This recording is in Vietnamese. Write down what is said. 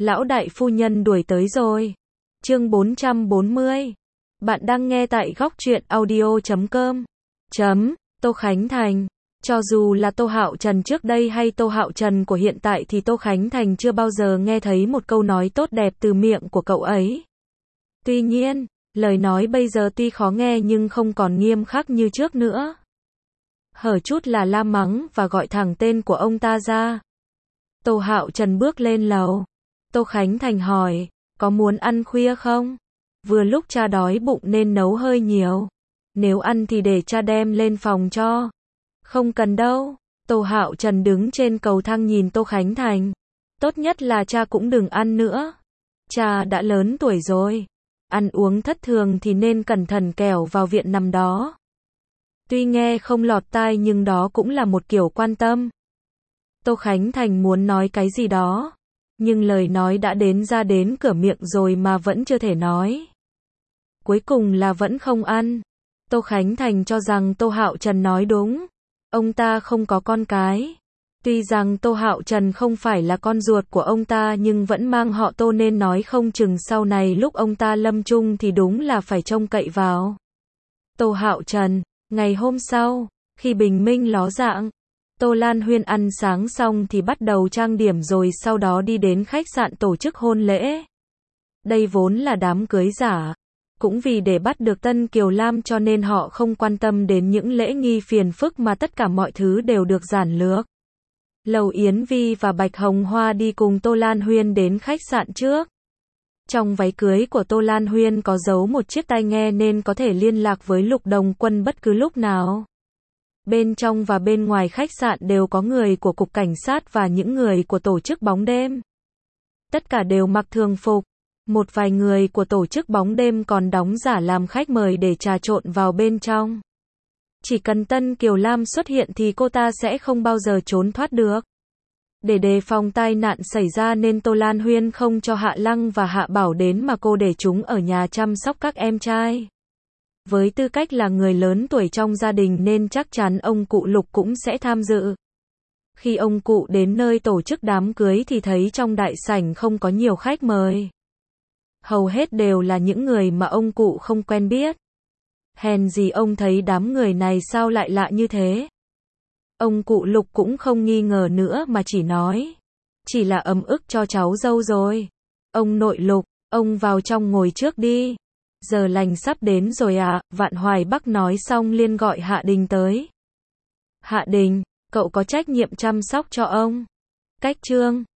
Lão đại phu nhân đuổi tới rồi. Chương 440. Bạn đang nghe tại góc truyện audio.com. Tô Khánh Thành. Cho dù là Tô Hạo Trần trước đây hay Tô Hạo Trần của hiện tại thì Tô Khánh Thành chưa bao giờ nghe thấy một câu nói tốt đẹp từ miệng của cậu ấy. Tuy nhiên, lời nói bây giờ tuy khó nghe nhưng không còn nghiêm khắc như trước nữa. Hở chút là la mắng và gọi thẳng tên của ông ta ra. Tô Hạo Trần bước lên lầu. Tô Khánh Thành hỏi, có muốn ăn khuya không? Vừa lúc cha đói bụng nên nấu hơi nhiều. Nếu ăn thì để cha đem lên phòng cho. Không cần đâu. Tô Hạo Trần đứng trên cầu thang nhìn Tô Khánh Thành. Tốt nhất là cha cũng đừng ăn nữa. Cha đã lớn tuổi rồi. Ăn uống thất thường thì nên cẩn thận kẻo vào viện nằm đó. Tuy nghe không lọt tai nhưng đó cũng là một kiểu quan tâm. Tô Khánh Thành muốn nói cái gì đó. Nhưng lời nói đã ra đến cửa miệng rồi mà vẫn chưa thể nói. Cuối cùng là vẫn không ăn. Tô Khánh Thành cho rằng Tô Hạo Trần nói đúng. Ông ta không có con cái. Tuy rằng Tô Hạo Trần không phải là con ruột của ông ta nhưng vẫn mang họ Tô nên nói không chừng sau này lúc ông ta lâm chung thì đúng là phải trông cậy vào. Tô Hạo Trần. Ngày hôm sau, khi bình minh ló dạng, Tô Lan Huyên ăn sáng xong thì bắt đầu trang điểm rồi sau đó đi đến khách sạn tổ chức hôn lễ. Đây vốn là đám cưới giả. Cũng vì để bắt được Tân Kiều Lam cho nên họ không quan tâm đến những lễ nghi phiền phức mà tất cả mọi thứ đều được giản lược. Lầu Yến Vi và Bạch Hồng Hoa đi cùng Tô Lan Huyên đến khách sạn trước. Trong váy cưới của Tô Lan Huyên có giấu một chiếc tai nghe nên có thể liên lạc với Lục Đồng Quân bất cứ lúc nào. Bên trong và bên ngoài khách sạn đều có người của cục cảnh sát và những người của tổ chức bóng đêm. Tất cả đều mặc thường phục. Một vài người của tổ chức bóng đêm còn đóng giả làm khách mời để trà trộn vào bên trong. Chỉ cần Tân Kiều Lam xuất hiện thì cô ta sẽ không bao giờ trốn thoát được. Để đề phòng tai nạn xảy ra nên Tô Lan Huyên không cho Hạ Lăng và Hạ Bảo đến mà cô để chúng ở nhà chăm sóc các em trai. Với tư cách là người lớn tuổi trong gia đình nên chắc chắn ông cụ Lục cũng sẽ tham dự. Khi ông cụ đến nơi tổ chức đám cưới thì thấy trong đại sảnh không có nhiều khách mời. Hầu hết đều là những người mà ông cụ không quen biết. Hèn gì ông thấy đám người này sao lại lạ như thế. Ông cụ Lục cũng không nghi ngờ nữa mà chỉ nói. Chỉ là ấm ức cho cháu dâu rồi. Ông nội Lục, ông vào trong ngồi trước đi. Giờ lành sắp đến rồi ạ. Vạn Hoài Bắc nói xong liền gọi Hạ Đình tới. Hạ Đình, cậu có trách nhiệm chăm sóc cho ông. Cách Trương,